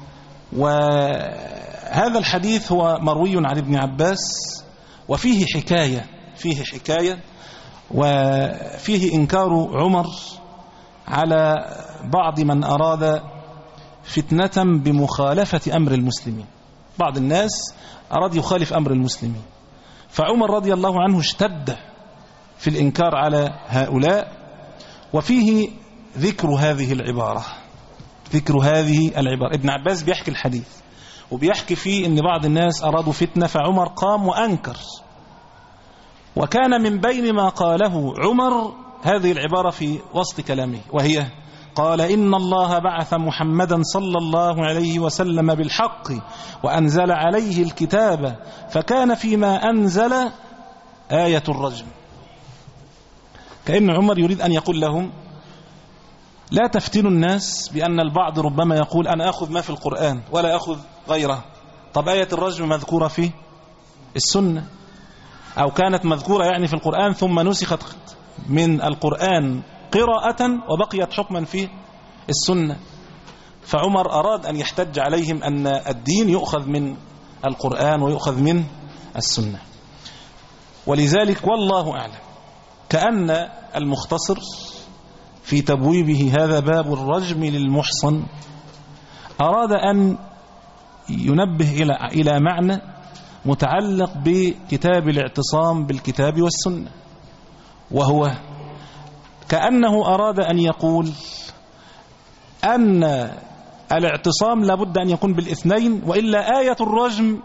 وهذا الحديث هو مروي عن ابن عباس، وفيه حكاية فيه حكاية وفيه إنكار عمر على بعض من أراد فتنة بمخالفة أمر المسلمين. بعض الناس أراد يخالف أمر المسلمين، فعمر رضي الله عنه اشتد في الإنكار على هؤلاء. وفيه ذكر هذه العبارة ذكر هذه العبارة ابن عباس بيحكي الحديث وبيحكي فيه أن بعض الناس أرادوا فتنة، فعمر قام وأنكر. وكان من بين ما قاله عمر هذه العبارة في وسط كلامه، وهي قال: إن الله بعث محمدا صلى الله عليه وسلم بالحق وأنزل عليه الكتاب، فكان فيما أنزل آية الرجم. كأن عمر يريد أن يقول لهم: لا تفتنوا الناس بأن البعض ربما يقول أنا أخذ ما في القرآن ولا أخذ غيره. طب آية الرجم مذكورة في السنة، أو كانت مذكورة يعني في القرآن ثم نسخت من القرآن قراءة وبقيت حكما في السنة. فعمر أراد أن يحتج عليهم أن الدين يؤخذ من القرآن ويؤخذ من السنة. ولذلك والله أعلم كأن المختصر في تبويبه هذا باب الرجم للمحصن أراد أن ينبه إلى إلى معنى متعلق بكتاب الاعتصام بالكتاب والسنة، وهو كأنه أراد أن يقول أن الاعتصام لابد أن يكون بالاثنين، وإلا آية الرجم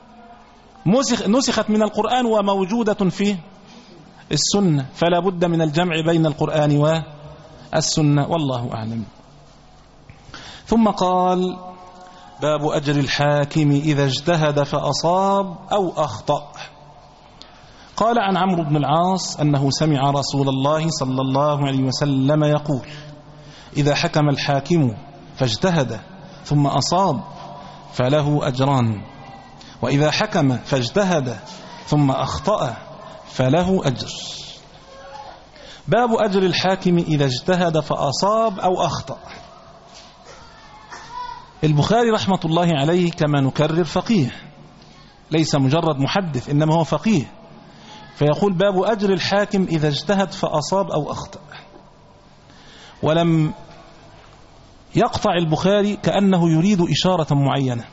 نسخت من القرآن وموجودة في السنة، فلا بد من الجمع بين القرآن والسنة، والله أعلم. ثم قال: باب أجر الحاكم إذا اجتهد فأصاب أو أخطأ. قال عن عمرو بن العاص أنه سمع رسول الله صلى الله عليه وسلم يقول: إذا حكم الحاكم فاجتهد ثم أصاب فله أجران، وإذا حكم فاجتهد ثم أخطأ فله أجر. باب أجر الحاكم إذا اجتهد فأصاب أو أخطأ. البخاري رحمة الله عليه كما نكرر فقيه، ليس مجرد محدث، إنما هو فقيه، فيقول: باب أجر الحاكم إذا اجتهد فأصاب أو أخطأ. ولم يقطع البخاري كأنه يريد إشارة معينة.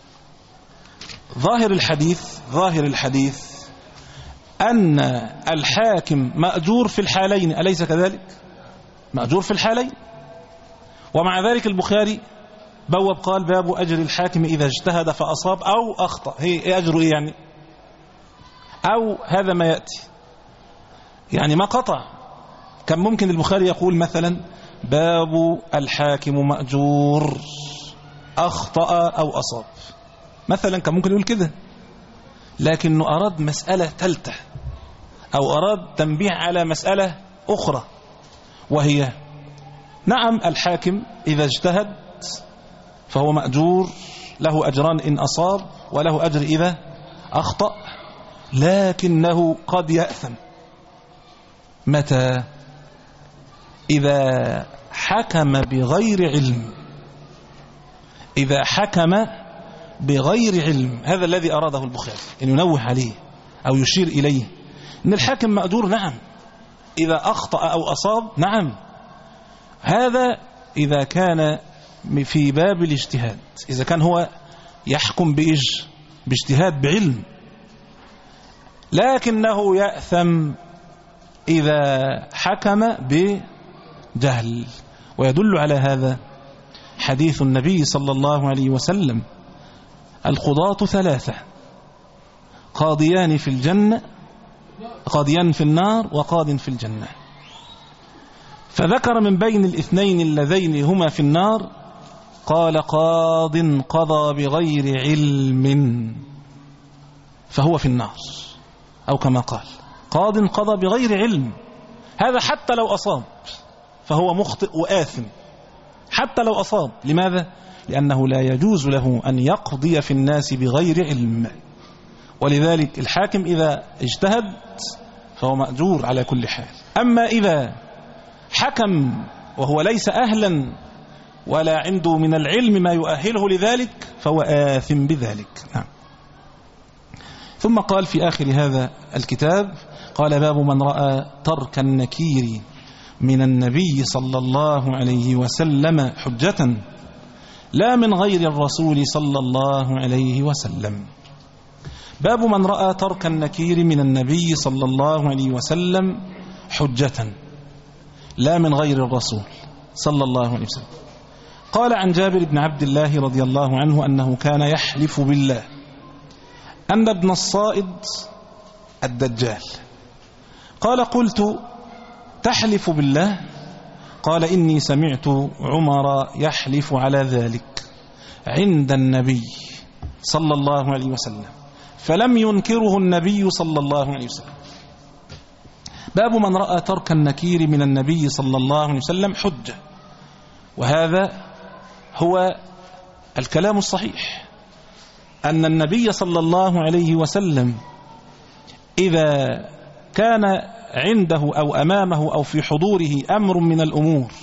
ظاهر الحديث ظاهر الحديث أن الحاكم مأجور في الحالين، أليس كذلك؟ مأجور في الحالين. ومع ذلك البخاري بوب قال: باب أجر الحاكم إذا اجتهد فأصاب أو أخطأ. هي أجر إيه يعني؟ أو هذا ما يأتي، يعني ما قطع. كان ممكن البخاري يقول مثلا: باب الحاكم مأجور أخطأ أو أصاب، مثلا كان ممكن يقول كده، لكنه أراد مسألة ثالثة، أو أراد تنبيه على مسألة أخرى، وهي: نعم الحاكم إذا اجتهد فهو مأجور، له أجران إن أصاب وله أجر إذا أخطأ، لكنه قد يأثم. متى؟ إذا حكم بغير علم. إذا حكم بغير علم، هذا الذي أراده البخاري أن ينوه عليه أو يشير إليه، أن الحاكم مأجور نعم، إذا أخطأ أو أصاب نعم. هذا إذا كان في باب الاجتهاد، إذا كان هو يحكم بإج باجتهاد بعلم، لكنه يأثم إذا حكم بجهل. ويدل على هذا حديث النبي صلى الله عليه وسلم: القضاة ثلاثة: قاضيان في الجنة قاضيان في النار وقاض في الجنة. فذكر من بين الاثنين اللذين هما في النار قال قاض قضى بغير علم فهو في النار، أو كما قال قاض قضى بغير علم. هذا حتى لو أصاب فهو مخطئ وآثم، حتى لو أصاب. لماذا؟ لأنه لا يجوز له أن يقضي في الناس بغير علم، ولذلك الحاكم إذا اجتهد فهو مأجور على كل حال. أما إذا حكم وهو ليس أهلا ولا عنده من العلم ما يؤهله لذلك فهو آثم بذلك. نعم. ثم قال في آخر هذا الكتاب قال باب من رأى ترك النكير من النبي صلى الله عليه وسلم حجة لا من غير الرسول صلى الله عليه وسلم. باب من رأى ترك النكير من النبي صلى الله عليه وسلم حجة لا من غير الرسول صلى الله عليه وسلم. قال عن جابر بن عبد الله رضي الله عنه أنه كان يحلف بالله أن ابن الصائد الدجال. قال قلت تحلف بالله؟ قال إني سمعت عمر يحلف على ذلك عند النبي صلى الله عليه وسلم فلم ينكره النبي صلى الله عليه وسلم. باب من رأى ترك النكير من النبي صلى الله عليه وسلم حجة، وهذا هو الكلام الصحيح، أن النبي صلى الله عليه وسلم إذا كان عنده أو أمامه أو في حضوره أمر من الأمور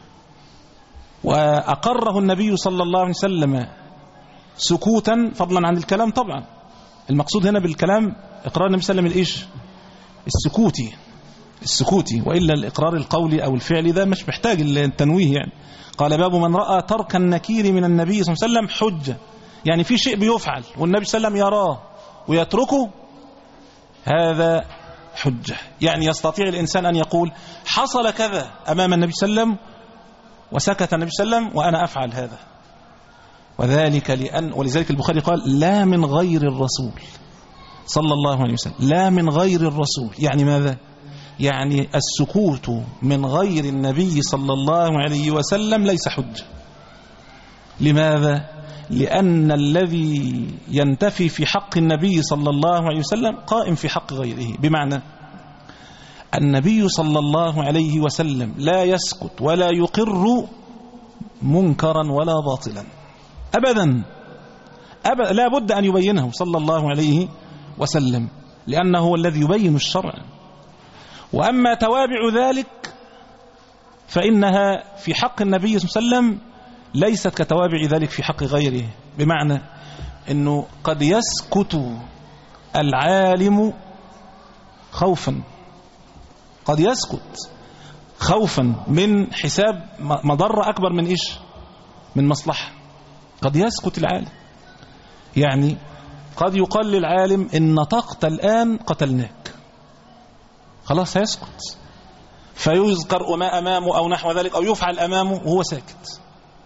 وأقره النبي صلى الله عليه وسلم سكوتا فضلا عن الكلام، طبعا المقصود هنا بالكلام إقرار النبي صلى الله عليه وسلم الإيش؟ السكوتي السكوتي وإلا الإقرار القولي أو الفعلي ده مش محتاج التنويه يعني. قال باب من رأى ترك النكير من النبي صلى الله عليه وسلم حجة، يعني في شيء بيفعل والنبي صلى الله عليه وسلم يراه ويتركه، هذا حجة. يعني يستطيع الإنسان أن يقول حصل كذا أمام النبي صلى الله عليه وسلم وسكت النبي صلى الله عليه وسلم وأنا أفعل هذا، وذلك لأن ولذلك البخاري قال لا من غير الرسول صلى الله عليه وسلم، لا من غير الرسول. يعني ماذا؟ يعني السكوت من غير النبي صلى الله عليه وسلم ليس حجة. لماذا؟ لأن الذي ينتفي في حق النبي صلى الله عليه وسلم قائم في حق غيره، بمعنى النبي صلى الله عليه وسلم لا يسكت ولا يقر منكرا ولا باطلا أبدا أبدا، لا بد أن يبينه صلى الله عليه وسلم، لأنه هو الذي يبين الشرع. وأما توابع ذلك فإنها في حق النبي صلى الله عليه وسلم ليست كتوابع ذلك في حق غيره، بمعنى أنه قد يسكت العالم خوفا، قد يسكت خوفا من حساب مضرة أكبر من إيش؟ من مصلحة. قد يسكت العالم، يعني قد يقال للعالم إن نطقت الآن قتلناك، خلاص هيسكت، فيذكر ما أمامه أو نحو ذلك أو يفعل أمامه وهو ساكت.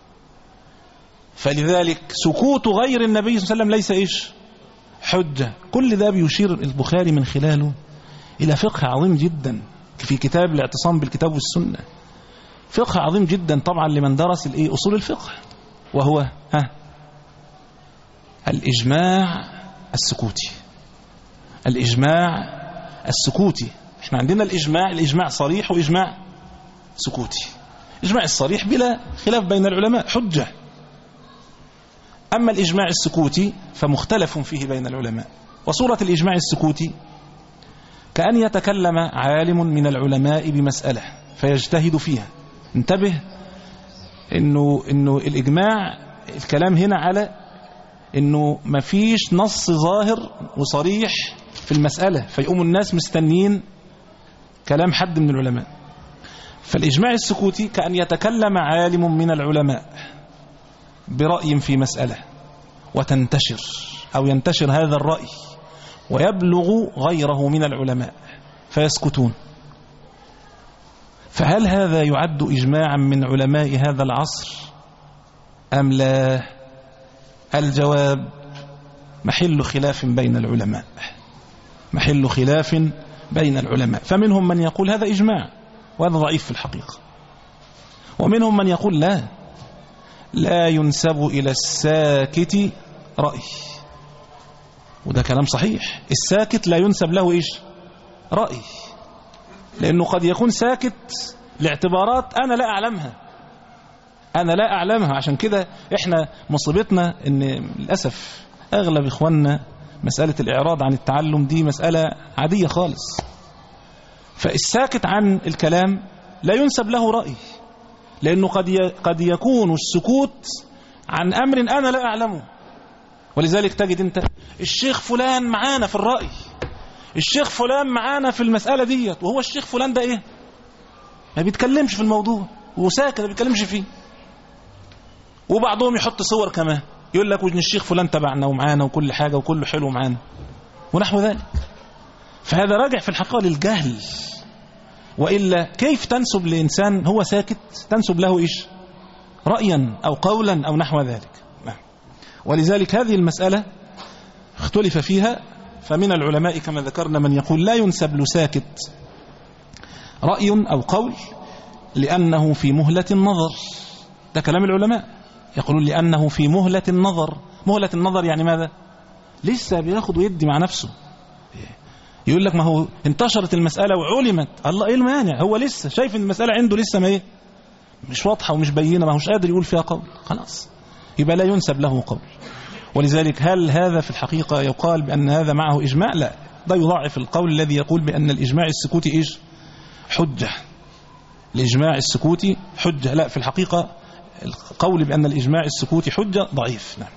فلذلك سكوت غير النبي صلى الله عليه وسلم ليس إيش؟ حجة. كل ده بيشير البخاري من خلاله إلى فقه عظيم جدا في كتاب الاعتصام بالكتاب والسنة، فقه عظيم جدا طبعا لمن درس الإيه؟ أصول الفقه، وهو ها الإجماع السكوتي. الإجماع السكوتي، احنا عندنا الإجماع الإجماع صريح وإجماع سكوتي. إجماع الصريح بلا خلاف بين العلماء حجة، أما الإجماع السكوتي فمختلف فيه بين العلماء. وصورة الإجماع السكوتي كأن يتكلم عالم من العلماء بمسألة فيجتهد فيها. انتبه إنه, إنه الإجماع الكلام هنا على إنه مفيش نص ظاهر وصريح في المسألة فيقوم الناس مستنين كلام حد من العلماء. فالإجماع السكوتي كأن يتكلم عالم من العلماء برأي في مسألة وتنتشر أو ينتشر هذا الرأي ويبلغ غيره من العلماء فيسكتون. فهل هذا يعد إجماعا من علماء هذا العصر أم لا؟ الجواب محل خلاف بين العلماء، محل خلاف بين العلماء. فمنهم من يقول هذا إجماع وهذا ضعيف في الحقيقة، ومنهم من يقول لا لا ينسب إلى الساكت رأي، وده كلام صحيح. الساكت لا ينسب له إيش؟ رأي، لأنه قد يكون ساكت لاعتبارات أنا لا أعلمها، أنا لا أعلمها. عشان كده إحنا مصيبتنا إن للأسف أغلب إخواننا مسألة الإعراض عن التعلم دي مسألة عادية خالص. فالساكت عن الكلام لا ينسب له رأي، لأنه قد قد يكون السكوت عن أمر أنا لا أعلمه. ولذلك تجد أنت الشيخ فلان معانا في الرأي، الشيخ فلان معانا في المسألة ديت، وهو الشيخ فلان ده إيه؟ ما بيتكلمش في الموضوع وساكت ما بيتكلمش فيه. وبعضهم يحط صور كمان يقول لك وإن الشيخ فلان تبعنا ومعانا وكل حاجة وكله حلو معانا ونحو ذلك. فهذا راجع في الحقيقة للجهل. وإلا كيف تنسب لإنسان هو ساكت تنسب له إيش؟ رأيا أو قولا أو نحو ذلك. ولذلك هذه المسألة اختلف فيها، فمن العلماء كما ذكرنا من يقول لا ينسب لساكت رأي أو قول لأنه في مهلة النظر. ده كلام العلماء، يقولون لأنه في مهلة النظر. مهلة النظر يعني ماذا؟ لسه بياخد ويدي مع نفسه. يقول لك ما هو انتشرت المسألة وعلمت، الله ايه المانع؟ هو لسه شايف ان المسألة عنده لسه ما ايه مش واضحة ومش بينة، ما هوش قادر يقول فيها قول، خلاص يبقى لا ينسب له قول. ولذلك هل هذا في الحقيقة يقال بأن هذا معه إجماع؟ لا، ده يضاعف القول الذي يقول بأن الإجماع السكوتي إيش؟ حجة. الإجماع السكوتي حجة. لا، في الحقيقة القول بأن الإجماع السكوتي حجة ضعيف. نعم.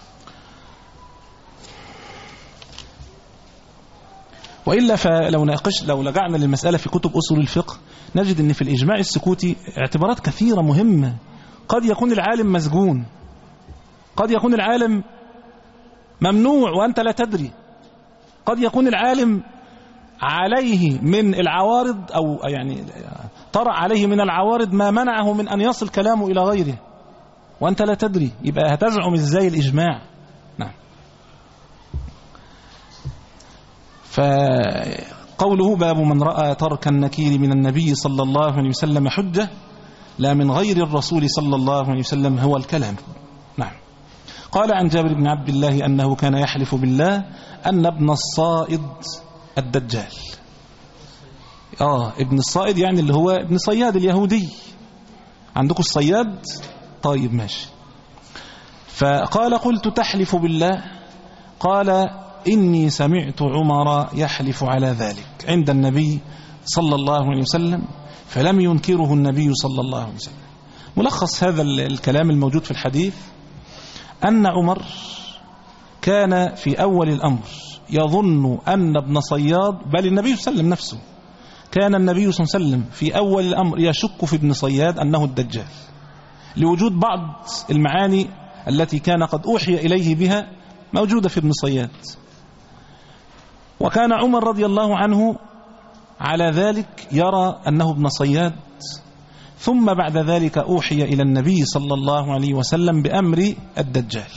وإلا فلو ناقش لو لجعنا للمسألة في كتب أصول الفقه نجد أن في الإجماع السكوتي اعتبارات كثيرة مهمة. قد يكون العالم مسجون، قد يكون العالم ممنوع وأنت لا تدري، قد يكون العالم عليه من العوارض أو يعني طرأ عليه من العوارض ما منعه من أن يصل كلامه إلى غيره وأنت لا تدري. يبقى هتزعم إزاي الإجماع؟ نعم. فقوله باب من رأى ترك النكير من النبي صلى الله عليه وسلم حجة لا من غير الرسول صلى الله عليه وسلم هو الكلام. نعم. قال عن جابر بن عبد الله أنه كان يحلف بالله أن ابن الصائد الدجال. آه ابن الصائد يعني اللي هو ابن صياد اليهودي. عندكم الصياد؟ طيب ماشي. فقال قلت تحلف بالله؟ قال إني سمعت عمر يحلف على ذلك عند النبي صلى الله عليه وسلم فلم ينكره النبي صلى الله عليه وسلم. ملخص هذا الكلام الموجود في الحديث أن عمر كان في أول الأمر يظن أن ابن صياد، بل النبي صلى الله عليه وسلم نفسه كان النبي صلى الله عليه وسلم في أول الأمر يشك في ابن صياد أنه الدجال، لوجود بعض المعاني التي كان قد أوحي إليه بها موجودة في ابن صياد. وكان عمر رضي الله عنه على ذلك يرى أنه ابن صياد. ثم بعد ذلك أوحي إلى النبي صلى الله عليه وسلم بأمر الدجال.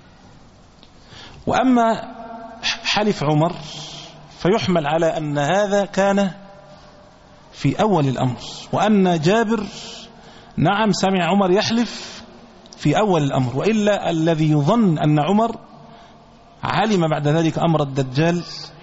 وأما حلف عمر فيحمل على أن هذا كان في أول الأمر، وأن جابر نعم سمع عمر يحلف في أول الأمر، وإلا الذي يظن أن عمر علم بعد ذلك أمر الدجال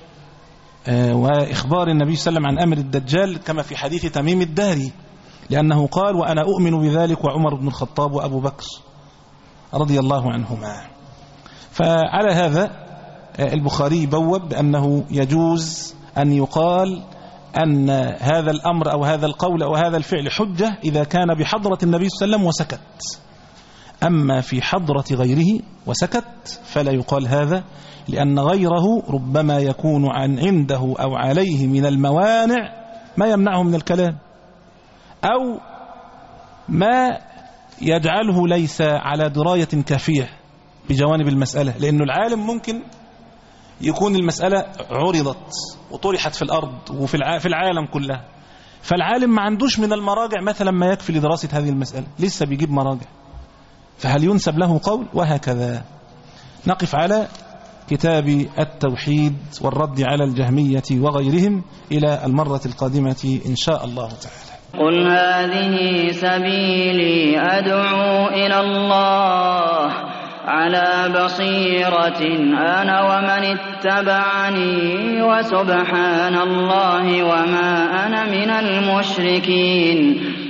وإخبار النبي صلى الله عليه وسلم عن أمر الدجال كما في حديث تميم الداري، لأنه قال وأنا أؤمن بذلك وعمر بن الخطاب وأبو بكر رضي الله عنهما. فعلى هذا البخاري بوب بأنه يجوز أن يقال أن هذا الأمر أو هذا القول أو هذا الفعل حجة إذا كان بحضرة النبي صلى الله عليه وسلم وسكت. أما في حضرة غيره وسكت فلا يقال هذا، لأن غيره ربما يكون عن عنده أو عليه من الموانع ما يمنعه من الكلام، أو ما يجعله ليس على دراية كافية بجوانب المسألة. لأنه العالم ممكن يكون المسألة عرضت وطرحت في الأرض وفي في العالم كلها، فالعالم ما عندوش من المراجع مثلا ما يكفي لدراسة هذه المسألة، لسه بيجيب مراجع، فهل ينسب له قول؟ وهكذا. نقف على كتاب التوحيد والرد على الجهمية وغيرهم إلى المرة القادمة إن شاء الله تعالى. قل هذه سبيلي أدعو إلى الله على بصيرة أنا ومن اتبعني وسبحان الله وما أنا من المشركين.